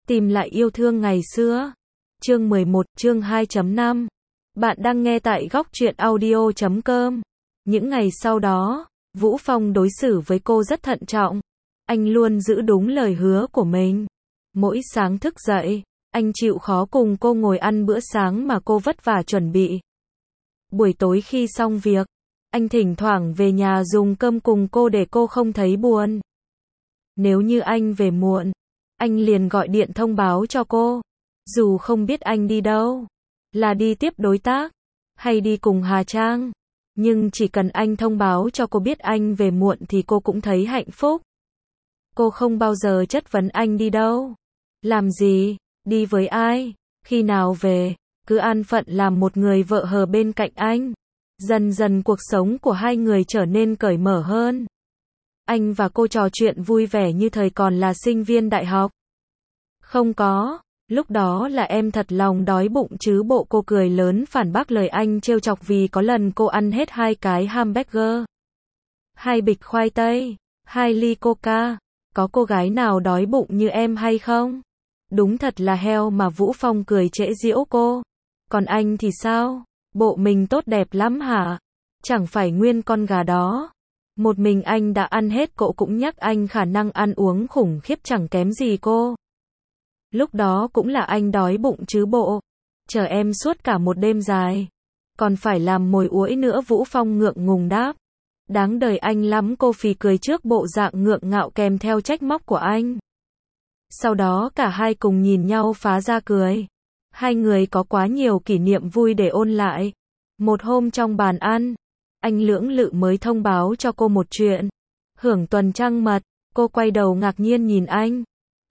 Tìm lại yêu thương ngày xưa. Chương 11, chương 2.5. Bạn đang nghe tại góc truyện audio.com. Những ngày sau đó, Vũ Phong đối xử với cô rất thận trọng. Anh luôn giữ đúng lời hứa của mình. Mỗi sáng thức dậy, anh chịu khó cùng cô ngồi ăn bữa sáng mà cô vất vả chuẩn bị. Buổi tối khi xong việc, anh thỉnh thoảng về nhà dùng cơm cùng cô để cô không thấy buồn. Nếu như anh về muộn, anh liền gọi điện thông báo cho cô. Dù không biết anh đi đâu, là đi tiếp đối tác, hay đi cùng Hà Trang, nhưng chỉ cần anh thông báo cho cô biết anh về muộn thì cô cũng thấy hạnh phúc. Cô không bao giờ chất vấn anh đi đâu, làm gì, đi với ai, khi nào về, cứ an phận làm một người vợ hờ bên cạnh anh. Dần dần cuộc sống của hai người trở nên cởi mở hơn. Anh và cô trò chuyện vui vẻ như thời còn là sinh viên đại học. Không có, lúc đó là em thật lòng đói bụng chứ bộ, cô cười lớn phản bác lời anh trêu chọc vì có lần cô ăn hết 2 cái hamburger, 2 bịch khoai tây, 2 ly coca. Có cô gái nào đói bụng như em hay không? Đúng thật là heo mà. Vũ Phong cười trễ giễu cô. Còn anh thì sao? Bộ mình tốt đẹp lắm hả? Chẳng phải nguyên con gà đó. Một mình anh đã ăn hết, cậu cũng nhắc anh khả năng ăn uống khủng khiếp chẳng kém gì cô. Lúc đó cũng là anh đói bụng chứ bộ. Chờ em suốt cả một đêm dài. Còn phải làm mồi ối nữa. Vũ Phong ngượng ngùng đáp. Đáng đời anh lắm, cô phì cười trước bộ dạng ngượng ngạo kèm theo trách móc của anh. Sau đó cả hai cùng nhìn nhau phá ra cười. Hai người có quá nhiều kỷ niệm vui để ôn lại. Một hôm trong bàn ăn, anh lưỡng lự mới thông báo cho cô một chuyện. Hưởng tuần trăng mật, cô quay đầu ngạc nhiên nhìn anh.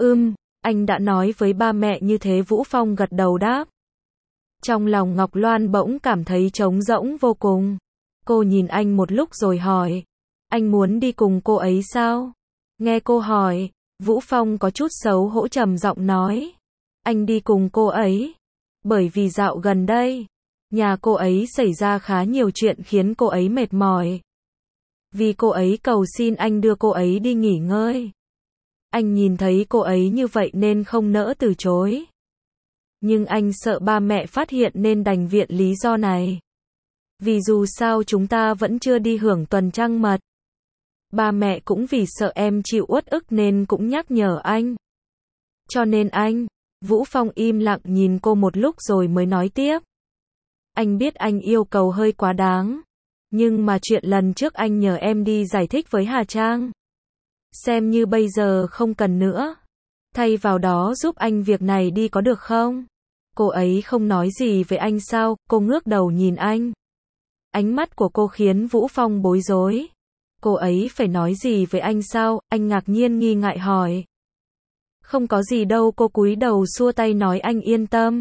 Anh đã nói với ba mẹ như thế? Vũ Phong gật đầu đáp. Trong lòng Ngọc Loan bỗng cảm thấy trống rỗng vô cùng. Cô nhìn anh một lúc rồi hỏi. Anh muốn đi cùng cô ấy sao? Nghe cô hỏi, Vũ Phong có chút xấu hổ trầm giọng nói. Anh đi cùng cô ấy. Bởi vì dạo gần đây, nhà cô ấy xảy ra khá nhiều chuyện khiến cô ấy mệt mỏi. Vì cô ấy cầu xin anh đưa cô ấy đi nghỉ ngơi. Anh nhìn thấy cô ấy như vậy nên không nỡ từ chối. Nhưng anh sợ ba mẹ phát hiện nên đành viện lý do này. Vì dù sao chúng ta vẫn chưa đi hưởng tuần trăng mật. Ba mẹ cũng vì sợ em chịu uất ức nên cũng nhắc nhở anh. Cho nên anh, Vũ Phong im lặng nhìn cô một lúc rồi mới nói tiếp. Anh biết anh yêu cầu hơi quá đáng. Nhưng mà chuyện lần trước anh nhờ em đi giải thích với Hà Trang. Xem như bây giờ không cần nữa. Thay vào đó giúp anh việc này đi có được không? Cô ấy không nói gì với anh sao? Cô ngước đầu nhìn anh. Ánh mắt của cô khiến Vũ Phong bối rối. Cô ấy phải nói gì với anh sao? Anh ngạc nhiên nghi ngại hỏi. Không có gì đâu, cô cúi đầu xua tay nói. Anh yên tâm.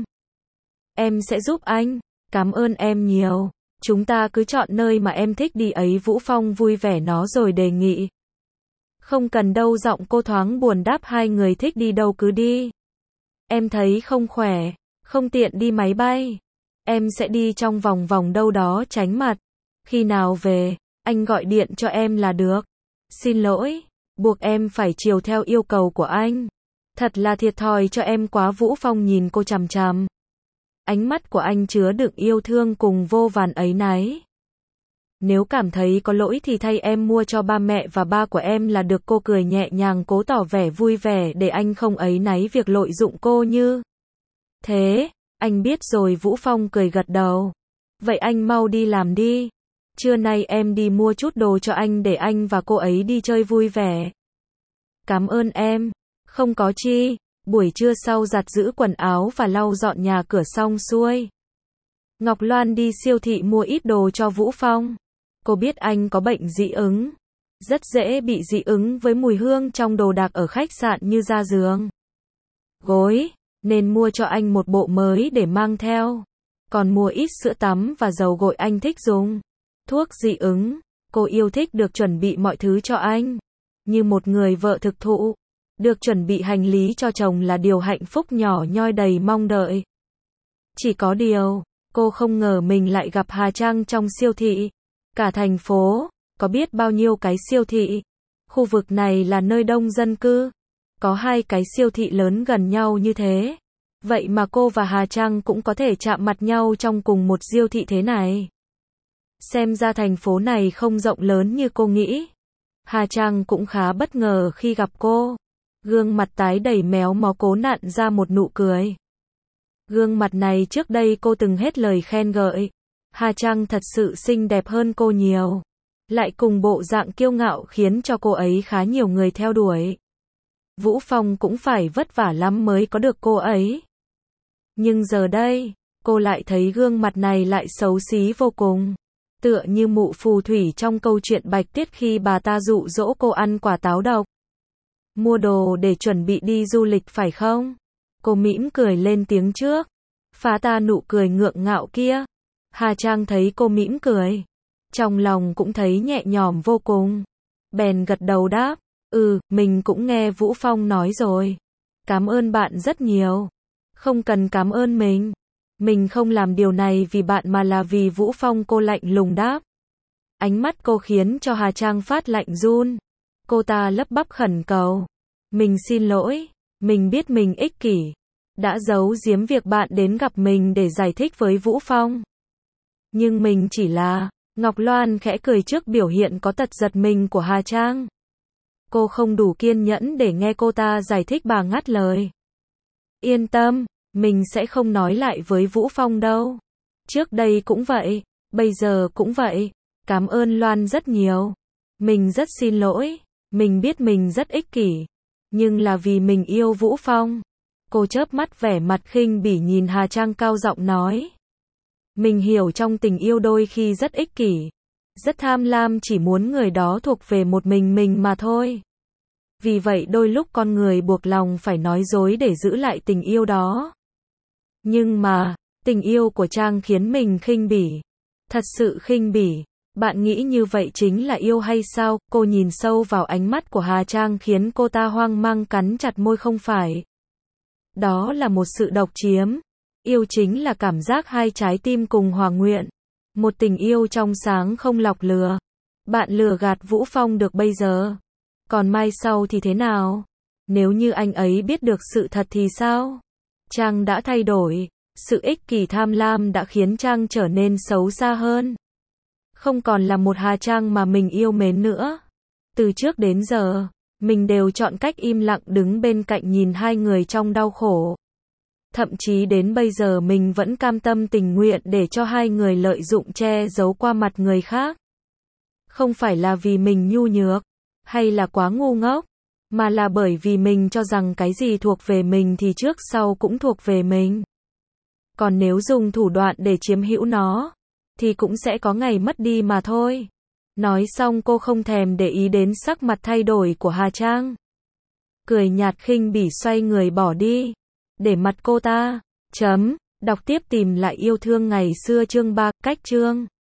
Em sẽ giúp anh. Cảm ơn em nhiều. Chúng ta cứ chọn nơi mà em thích đi ấy. Vũ Phong vui vẻ nó rồi đề nghị. Không cần đâu, giọng cô thoáng buồn đáp. Hai người thích đi đâu cứ đi. Em thấy không khỏe, không tiện đi máy bay. Em sẽ đi trong vòng vòng đâu đó tránh mặt. Khi nào về, anh gọi điện cho em là được. Xin lỗi, buộc em phải chiều theo yêu cầu của anh. Thật là thiệt thòi cho em quá. Vũ Phong nhìn cô chằm chằm. Ánh mắt của anh chứa đựng yêu thương cùng vô vàn áy náy. Nếu cảm thấy có lỗi thì thay em mua cho ba mẹ và ba của em là được. Cô cười nhẹ nhàng cố tỏ vẻ vui vẻ để anh không áy náy việc lợi dụng cô như thế. Anh biết rồi. Vũ Phong cười gật đầu. Vậy anh mau đi làm đi. Trưa nay em đi mua chút đồ cho anh để anh và cô ấy đi chơi vui vẻ. Cảm ơn em. Không có chi. Buổi trưa sau giặt giũ quần áo và lau dọn nhà cửa xong xuôi, Ngọc Loan đi siêu thị mua ít đồ cho Vũ Phong. Cô biết anh có bệnh dị ứng. Rất dễ bị dị ứng với mùi hương trong đồ đạc ở khách sạn như da giường, gối, nên mua cho anh một bộ mới để mang theo. Còn mua ít sữa tắm và dầu gội anh thích dùng. Thuốc dị ứng. Cô yêu thích được chuẩn bị mọi thứ cho anh. Như một người vợ thực thụ. Được chuẩn bị hành lý cho chồng là điều hạnh phúc nhỏ nhoi đầy mong đợi. Chỉ có điều, cô không ngờ mình lại gặp Hà Trang trong siêu thị. Cả thành phố, có biết bao nhiêu cái siêu thị. Khu vực này là nơi đông dân cư. Có hai cái siêu thị lớn gần nhau như thế. Vậy mà cô và Hà Trang cũng có thể chạm mặt nhau trong cùng một siêu thị thế này. Xem ra thành phố này không rộng lớn như cô nghĩ. Hà Trang cũng khá bất ngờ khi gặp cô. Gương mặt tái đầy méo mó cố nặn ra một nụ cười. Gương mặt này trước đây cô từng hết lời khen ngợi. Hà Trang thật sự xinh đẹp hơn cô nhiều. Lại cùng bộ dạng kiêu ngạo khiến cho cô ấy khá nhiều người theo đuổi. Vũ Phong cũng phải vất vả lắm mới có được cô ấy. Nhưng giờ đây, cô lại thấy gương mặt này lại xấu xí vô cùng. Tựa như mụ phù thủy trong câu chuyện Bạch Tuyết khi bà ta dụ dỗ cô ăn quả táo độc. Mua đồ để chuẩn bị đi du lịch phải không? Cô mỉm cười lên tiếng trước. Phá ta nụ cười ngượng ngạo kia. Hà Trang thấy cô mỉm cười. Trong lòng cũng thấy nhẹ nhõm vô cùng. Bèn gật đầu đáp. Mình cũng nghe Vũ Phong nói rồi. Cảm ơn bạn rất nhiều. Không cần cảm ơn mình. Mình không làm điều này vì bạn mà là vì Vũ Phong, cô lạnh lùng đáp. Ánh mắt cô khiến cho Hà Trang phát lạnh run. Cô ta lắp bắp khẩn cầu. Mình xin lỗi. Mình biết mình ích kỷ. Đã giấu giếm việc bạn đến gặp mình để giải thích với Vũ Phong. Nhưng mình chỉ là... Ngọc Loan khẽ cười trước biểu hiện có tật giật mình của Hà Trang. Cô không đủ kiên nhẫn để nghe cô ta giải thích, bà ngắt lời. Yên tâm, mình sẽ không nói lại với Vũ Phong đâu. Trước đây cũng vậy, bây giờ cũng vậy. Cảm ơn Loan rất nhiều. Mình rất xin lỗi. Mình biết mình rất ích kỷ. Nhưng là vì mình yêu Vũ Phong. Cô chớp mắt vẻ mặt khinh bỉ nhìn Hà Trang cao giọng nói. Mình hiểu trong tình yêu đôi khi rất ích kỷ. Rất tham lam, chỉ muốn người đó thuộc về một mình mà thôi. Vì vậy đôi lúc con người buộc lòng phải nói dối để giữ lại tình yêu đó. Nhưng mà, tình yêu của Trang khiến mình khinh bỉ. Thật sự khinh bỉ. Bạn nghĩ như vậy chính là yêu hay sao? Cô nhìn sâu vào ánh mắt của Hà Trang khiến cô ta hoang mang cắn chặt môi. Không phải. Đó là một sự độc chiếm. Yêu chính là cảm giác hai trái tim cùng hòa nguyện. Một tình yêu trong sáng không lọc lừa. Bạn lừa gạt Vũ Phong được bây giờ. Còn mai sau thì thế nào? Nếu như anh ấy biết được sự thật thì sao? Trang đã thay đổi. Sự ích kỷ tham lam đã khiến Trang trở nên xấu xa hơn. Không còn là một Hà Trang mà mình yêu mến nữa. Từ trước đến giờ, mình đều chọn cách im lặng đứng bên cạnh nhìn hai người trong đau khổ. Thậm chí đến bây giờ mình vẫn cam tâm tình nguyện để cho hai người lợi dụng che giấu qua mặt người khác. Không phải là vì mình nhu nhược, hay là quá ngu ngốc, mà là bởi vì mình cho rằng cái gì thuộc về mình thì trước sau cũng thuộc về mình. Còn nếu dùng thủ đoạn để chiếm hữu nó, thì cũng sẽ có ngày mất đi mà thôi. Nói xong cô không thèm để ý đến sắc mặt thay đổi của Hà Trang. Cười nhạt khinh bỉ xoay người bỏ đi. Để mặt cô ta. Đọc tiếp tìm lại yêu thương ngày xưa chương 3, cách chương.